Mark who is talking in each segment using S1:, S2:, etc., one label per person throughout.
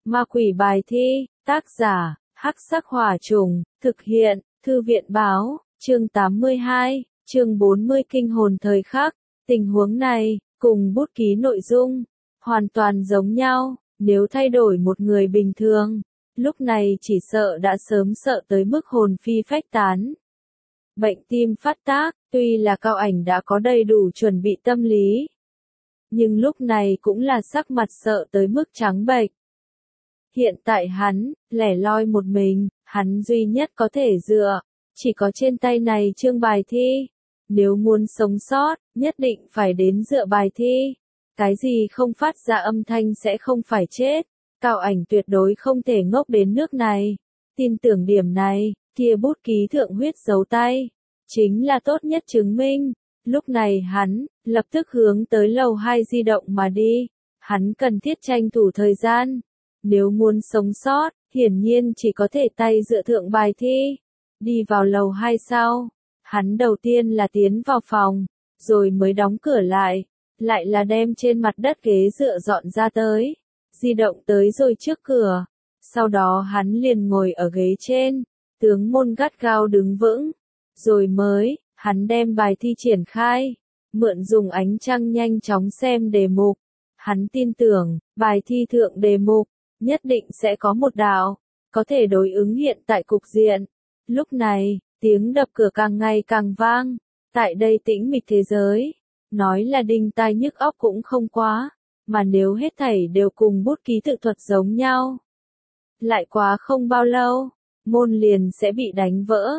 S1: Ma quỷ bài thi, tác giả, Hắc Sắc Hỏa Trùng, thực hiện, Thư viện báo, chương 82, chương 40 kinh hồn thời khắc. Tình huống này, cùng bút ký nội dung, hoàn toàn giống nhau, nếu thay đổi một người bình thường, lúc này chỉ sợ đã sớm sợ tới mức hồn phi phách tán. Bệnh tim phát tác, tuy là Cao Ảnh đã có đầy đủ chuẩn bị tâm lý, nhưng lúc này cũng là sắc mặt sợ tới mức trắng bệch. Hiện tại hắn, lẻ loi một mình, hắn duy nhất có thể dựa, chỉ có trên tay này chương bài thi. Nếu muốn sống sót, nhất định phải đến dựa bài thi. Cái gì không phát ra âm thanh sẽ không phải chết. Cao Ảnh tuyệt đối không thể ngốc đến nước này. Tin tưởng điểm này, kia bút ký thượng huyết dấu tay, chính là tốt nhất chứng minh. Lúc này hắn, lập tức hướng tới lầu 2 di động mà đi. Hắn cần thiết tranh thủ thời gian. Nếu muốn sống sót, hiển nhiên chỉ có thể tay dựa thượng bài thi. Đi vào lầu 2 sau, hắn đầu tiên là tiến vào phòng, rồi mới đóng cửa lại là đem trên mặt đất ghế dựa dọn ra tới, di động tới rồi trước cửa. Sau đó hắn liền ngồi ở ghế trên, tướng môn gắt gao đứng vững, rồi mới, hắn đem bài thi triển khai, mượn dùng ánh trăng nhanh chóng xem đề mục. Hắn tin tưởng, bài thi thượng đề mục, nhất định sẽ có một đạo, có thể đối ứng hiện tại cục diện. Lúc này, tiếng đập cửa càng ngày càng vang, tại đây tĩnh mịch thế giới, nói là đinh tai nhức óc cũng không quá, mà nếu hết thảy đều cùng bút ký tự thuật giống nhau. Lại quá không bao lâu, môn liền sẽ bị đánh vỡ.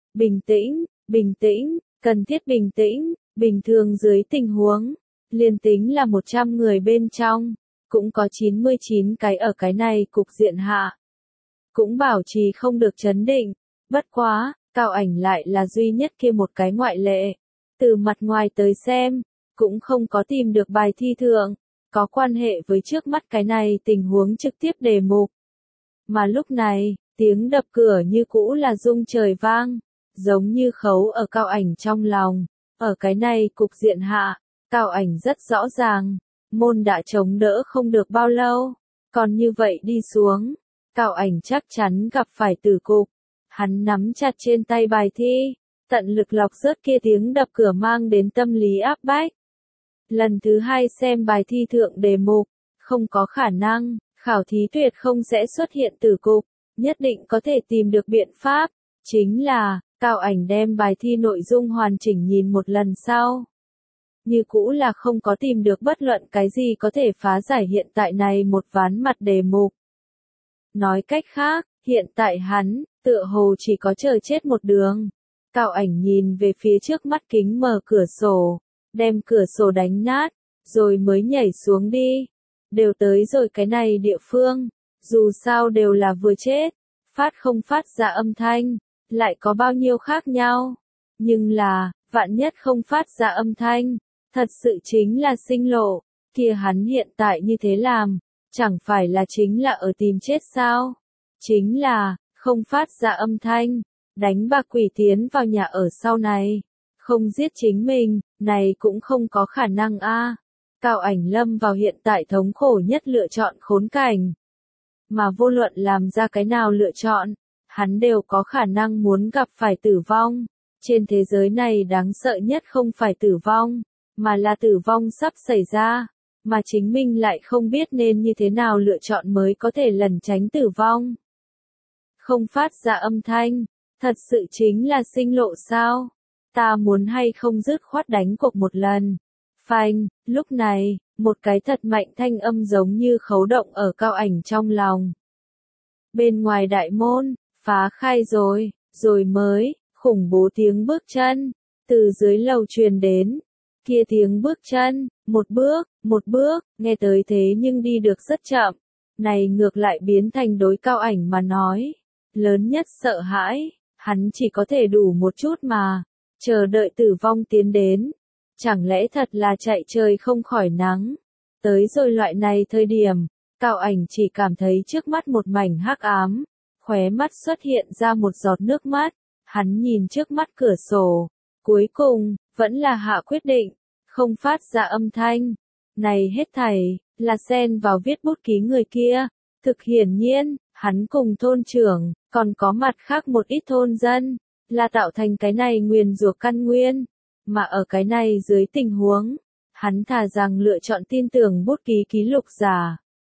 S1: Bình tĩnh, cần thiết bình tĩnh, bình thường dưới tình huống, liền tính là 100 người bên trong, cũng có 99 cái ở cái này cục diện hạ. Cũng bảo trì không được chấn định, bất quá, Cao Ảnh lại là duy nhất kia một cái ngoại lệ. Từ mặt ngoài tới xem, cũng không có tìm được bài thi thượng, có quan hệ với trước mắt cái này tình huống trực tiếp đề mục. Mà lúc này, tiếng đập cửa như cũ là rung trời vang, giống như khấu ở Cao Ảnh trong lòng. Ở cái này cục diện hạ, Cao Ảnh rất rõ ràng, môn đã chống đỡ không được bao lâu, còn như vậy đi xuống, Cao Ảnh chắc chắn gặp phải tử cục. Hắn nắm chặt trên tay bài thi, tận lực lọc rớt kia tiếng đập cửa mang đến tâm lý áp bách. Lần thứ 2 xem bài thi thượng đề mục, không có khả năng, khảo thí tuyệt không sẽ xuất hiện tử cục, nhất định có thể tìm được biện pháp. Chính là, Cao Ảnh đem bài thi nội dung hoàn chỉnh nhìn một lần sau, như cũ là không có tìm được bất luận cái gì có thể phá giải hiện tại này một ván mặt đề mục. Nói cách khác, hiện tại hắn, tựa hồ chỉ có chờ chết một đường. Cao Ảnh nhìn về phía trước mắt kính mở cửa sổ, đem cửa sổ đánh nát, rồi mới nhảy xuống đi. Đều tới rồi cái này địa phương, dù sao đều là vừa chết, phát không phát ra âm thanh, lại có bao nhiêu khác nhau. Nhưng là, vạn nhất không phát ra âm thanh, thật sự chính là sinh lộ, kia hắn hiện tại như thế làm, chẳng phải là chính là ở tìm chết sao? Chính là, không phát ra âm thanh, đánh bạc quỷ tiến vào nhà ở sau này, không giết chính mình, này cũng không có khả năng a. Cao Ảnh lâm vào hiện tại thống khổ nhất lựa chọn khốn cảnh. Mà vô luận làm ra cái nào lựa chọn, hắn đều có khả năng muốn gặp phải tử vong. Trên thế giới này đáng sợ nhất không phải tử vong, mà là tử vong sắp xảy ra, mà chính mình lại không biết nên như thế nào lựa chọn mới có thể lẩn tránh tử vong. Không phát ra âm thanh, thật sự chính là sinh lộ sao? Ta muốn hay không dứt khoát đánh cuộc một lần. Phanh, lúc này, một cái thật mạnh thanh âm giống như khấu động ở Cao Ảnh trong lòng. Bên ngoài đại môn, phá khai rồi mới, khủng bố tiếng bước chân, từ dưới lầu truyền đến. Kia tiếng bước chân, một bước, nghe tới thế nhưng đi được rất chậm. Này ngược lại biến thành đối Cao Ảnh mà nói, lớn nhất sợ hãi, hắn chỉ có thể đủ một chút mà, chờ đợi tử vong tiến đến. Chẳng lẽ thật là chạy trời không khỏi nắng. Tới rồi loại này thời điểm, Cao Ảnh chỉ cảm thấy trước mắt một mảnh hắc ám, khóe mắt xuất hiện ra một giọt nước mắt, hắn nhìn trước mắt cửa sổ, cuối cùng, vẫn là hạ quyết định, không phát ra âm thanh. Này hết thảy, là xen vào viết bút ký người kia, Thực hiển nhiên, hắn cùng thôn trưởng, còn có mặt khác một ít thôn dân, là tạo thành cái này nguyền rủa căn nguyên. Mà ở cái này dưới tình huống, hắn thà rằng lựa chọn tin tưởng bút ký ký lục giả.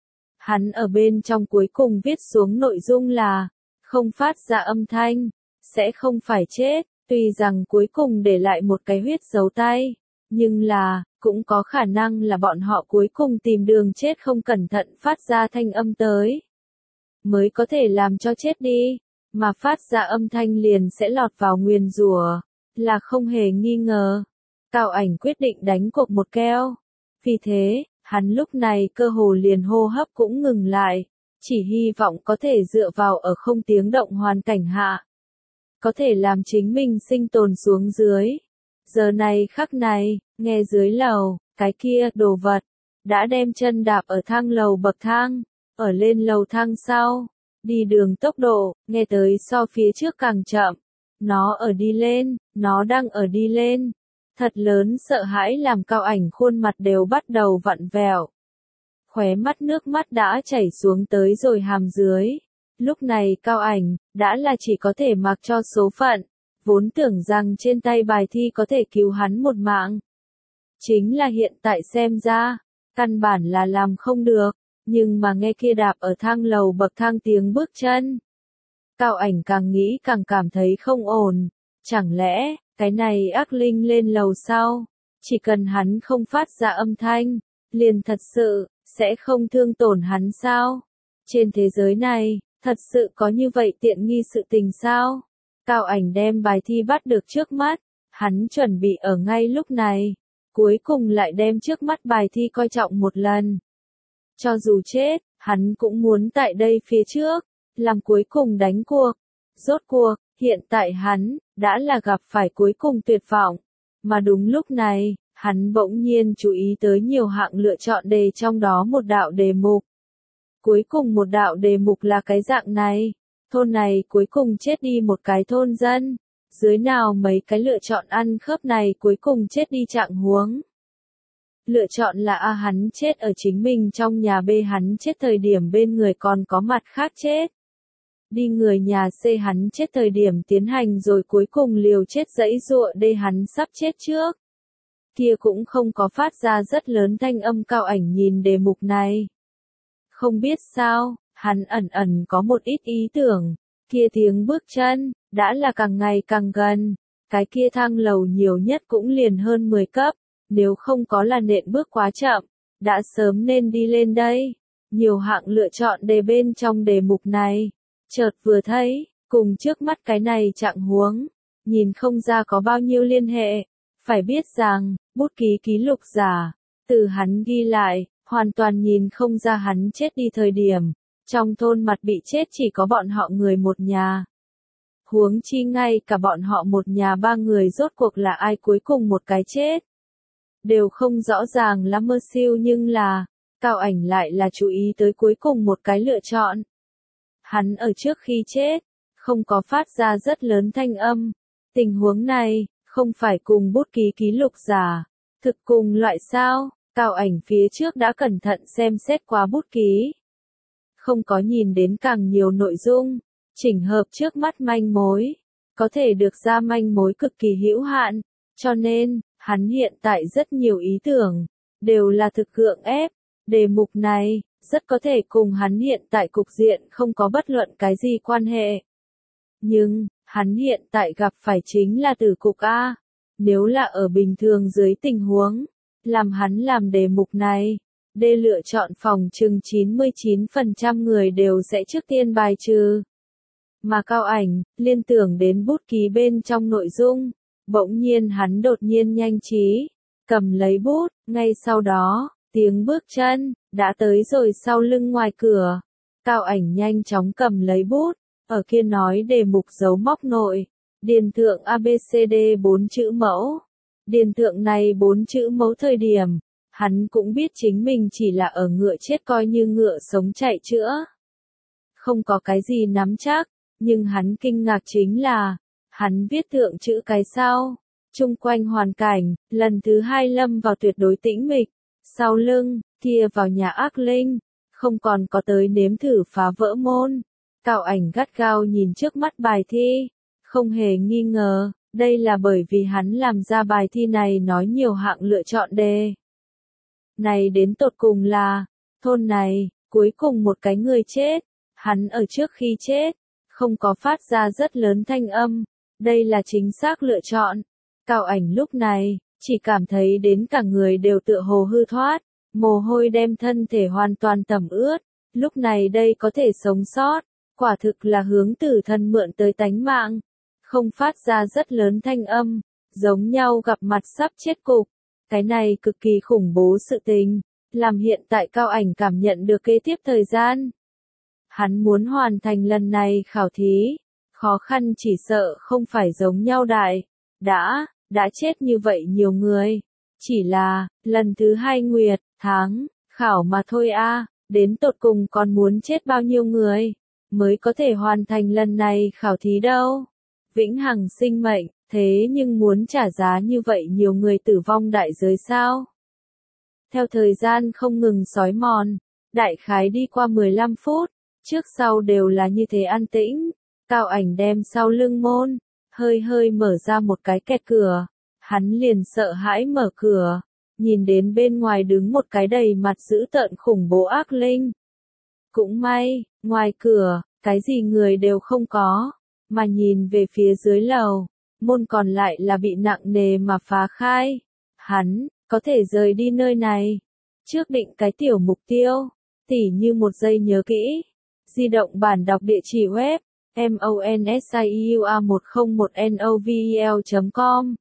S1: Hắn ở bên trong cuối cùng viết xuống nội dung là, không phát ra âm thanh, sẽ không phải chết, tuy rằng cuối cùng để lại một cái huyết dấu tay, nhưng là, cũng có khả năng là bọn họ cuối cùng tìm đường chết không cẩn thận phát ra thanh âm tới. Mới có thể làm cho chết đi, mà phát ra âm thanh liền sẽ lọt vào nguyền rủa, là không hề nghi ngờ. Cao Ảnh quyết định đánh cuộc một keo. Vì thế, hắn lúc này cơ hồ liền hô hấp cũng ngừng lại, chỉ hy vọng có thể dựa vào ở không tiếng động hoàn cảnh hạ. Có thể làm chính mình sinh tồn xuống dưới. Giờ này khắc này, nghe dưới lầu, cái kia đồ vật, đã đem chân đạp ở thang lầu bậc thang, ở lên lầu thang sau, đi đường tốc độ, nghe tới so phía trước càng chậm. Nó ở đi lên, nó đang ở đi lên. Thật lớn sợ hãi làm Cao Ảnh khuôn mặt đều bắt đầu vặn vẹo. Khóe mắt nước mắt đã chảy xuống tới rồi hàm dưới. Lúc này Cao Ảnh, đã là chỉ có thể mặc cho số phận, vốn tưởng rằng trên tay bài thi có thể cứu hắn một mạng. Chính là hiện tại xem ra, căn bản là làm không được, nhưng mà nghe kia đạp ở thang lầu bậc thang tiếng bước chân. Cao Ảnh càng nghĩ càng cảm thấy không ổn, chẳng lẽ, cái này ác linh lên lầu sau, chỉ cần hắn không phát ra âm thanh, liền thật sự, sẽ không thương tổn hắn sao? Trên thế giới này, thật sự có như vậy tiện nghi sự tình sao? Cao Ảnh đem bài thi bắt được trước mắt, hắn chuẩn bị ở ngay lúc này, cuối cùng lại đem trước mắt bài thi coi trọng một lần. Cho dù chết, hắn cũng muốn tại đây phía trước, làm cuối cùng đánh cuộc. Rốt cuộc, hiện tại hắn, đã là gặp phải cuối cùng tuyệt vọng. Mà đúng lúc này, hắn bỗng nhiên chú ý tới nhiều hạng lựa chọn đề trong đó một đạo đề mục. Cuối cùng một đạo đề mục là cái dạng này. Thôn này cuối cùng chết đi một cái thôn dân. Dưới nào mấy cái lựa chọn ăn khớp này cuối cùng chết đi trạng huống. Lựa chọn là A hắn chết ở chính mình trong nhà, B hắn chết thời điểm bên người còn có mặt khác chết. Đi người nhà, C hắn chết thời điểm tiến hành rồi cuối cùng liều chết giãy giụa, D hắn sắp chết trước. Kia cũng không có phát ra rất lớn thanh âm. Cao Ảnh nhìn đề mục này. Không biết sao, hắn ẩn ẩn có một ít ý tưởng, kia tiếng bước chân, đã là càng ngày càng gần, cái kia thang lầu nhiều nhất cũng liền hơn 10 cấp, nếu không có là nện bước quá chậm, đã sớm nên đi lên đây. Nhiều hạng lựa chọn đề bên trong đề mục này, chợt vừa thấy, cùng trước mắt cái này trạng huống, nhìn không ra có bao nhiêu liên hệ, phải biết rằng, bút ký ký lục giả, từ hắn ghi lại, hoàn toàn nhìn không ra hắn chết đi thời điểm, trong thôn mặt bị chết chỉ có bọn họ người một nhà. Huống chi ngay cả bọn họ một nhà ba người rốt cuộc là ai cuối cùng một cái chết. Đều không rõ ràng lắm mơ siêu, nhưng là, Cao Ảnh lại là chú ý tới cuối cùng một cái lựa chọn. Hắn ở trước khi chết, không có phát ra rất lớn thanh âm. Tình huống này, không phải cùng bút ký ký lục giả, thực cùng loại sao? Cao Ảnh phía trước đã cẩn thận xem xét qua bút ký. Không có nhìn đến càng nhiều nội dung, chỉnh hợp trước mắt manh mối, có thể được ra manh mối cực kỳ hữu hạn, cho nên, hắn hiện tại rất nhiều ý tưởng, đều là thực gượng ép. Đề mục này, rất có thể cùng hắn hiện tại cục diện không có bất luận cái gì quan hệ. Nhưng, hắn hiện tại gặp phải chính là tử cục A. Nếu là ở bình thường dưới tình huống, làm hắn làm đề mục này, D lựa chọn phòng chừng 99% người đều sẽ trước tiên bài trừ. Mà Cao Ảnh, liên tưởng đến bút ký bên trong nội dung, bỗng nhiên hắn đột nhiên nhanh trí, cầm lấy bút, ngay sau đó, tiếng bước chân, đã tới rồi sau lưng ngoài cửa. Cao Ảnh nhanh chóng cầm lấy bút, ở kia nói đề mục dấu móc nội, điền thượng ABCD 4 chữ mẫu. Điền thượng này 4 chữ mẫu thời điểm, hắn cũng biết chính mình chỉ là ở ngựa chết coi như ngựa sống chạy chữa. Không có cái gì nắm chắc, nhưng hắn kinh ngạc chính là, hắn viết thượng chữ cái sau, chung quanh hoàn cảnh, lần thứ hai lâm vào tuyệt đối tĩnh mịch, sau lưng, kia vào nhà ác linh, không còn có tới nếm thử phá vỡ môn. Cao Ảnh gắt gao nhìn trước mắt bài thi, không hề nghi ngờ, đây là bởi vì hắn làm ra bài thi này nói nhiều hạng lựa chọn đề. Này đến tột cùng là, thôn này, cuối cùng một cái người chết, hắn ở trước khi chết, không có phát ra rất lớn thanh âm, đây là chính xác lựa chọn. Cao Ảnh lúc này, chỉ cảm thấy đến cả người đều tựa hồ hư thoát, mồ hôi đem thân thể hoàn toàn tẩm ướt, lúc này đây có thể sống sót, quả thực là hướng tử thần mượn tới tánh mạng, không phát ra rất lớn thanh âm, giống nhau gặp mặt sắp chết cục. Cái này cực kỳ khủng bố sự tình, làm hiện tại Cao Ảnh cảm nhận được kế tiếp thời gian. Hắn muốn hoàn thành lần này khảo thí, khó khăn chỉ sợ không phải giống nhau đại, đã chết như vậy nhiều người, chỉ là, lần thứ 2 nguyệt, tháng, khảo mà thôi a, đến tột cùng còn muốn chết bao nhiêu người, mới có thể hoàn thành lần này khảo thí đâu. Vĩnh hằng sinh mệnh, thế nhưng muốn trả giá như vậy nhiều người tử vong đại giới sao? Theo thời gian không ngừng xói mòn, đại khái đi qua 15 phút, trước sau đều là như thế an tĩnh, Cao Ảnh đem sau lưng môn, hơi mở ra một cái kẹt cửa, hắn liền sợ hãi mở cửa, nhìn đến bên ngoài đứng một cái đầy mặt dữ tợn khủng bố ác linh. Cũng may, ngoài cửa, cái gì người đều không có, mà nhìn về phía dưới lầu, môn còn lại là bị nặng nề mà phá khai. Hắn, có thể rời đi nơi này. Trước định cái tiểu mục tiêu, tỉ như một giây nhớ kỹ. Di động bản đọc địa chỉ web, monsiua101novel.com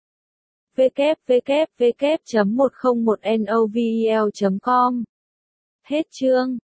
S1: www.101novel.com Hết chương.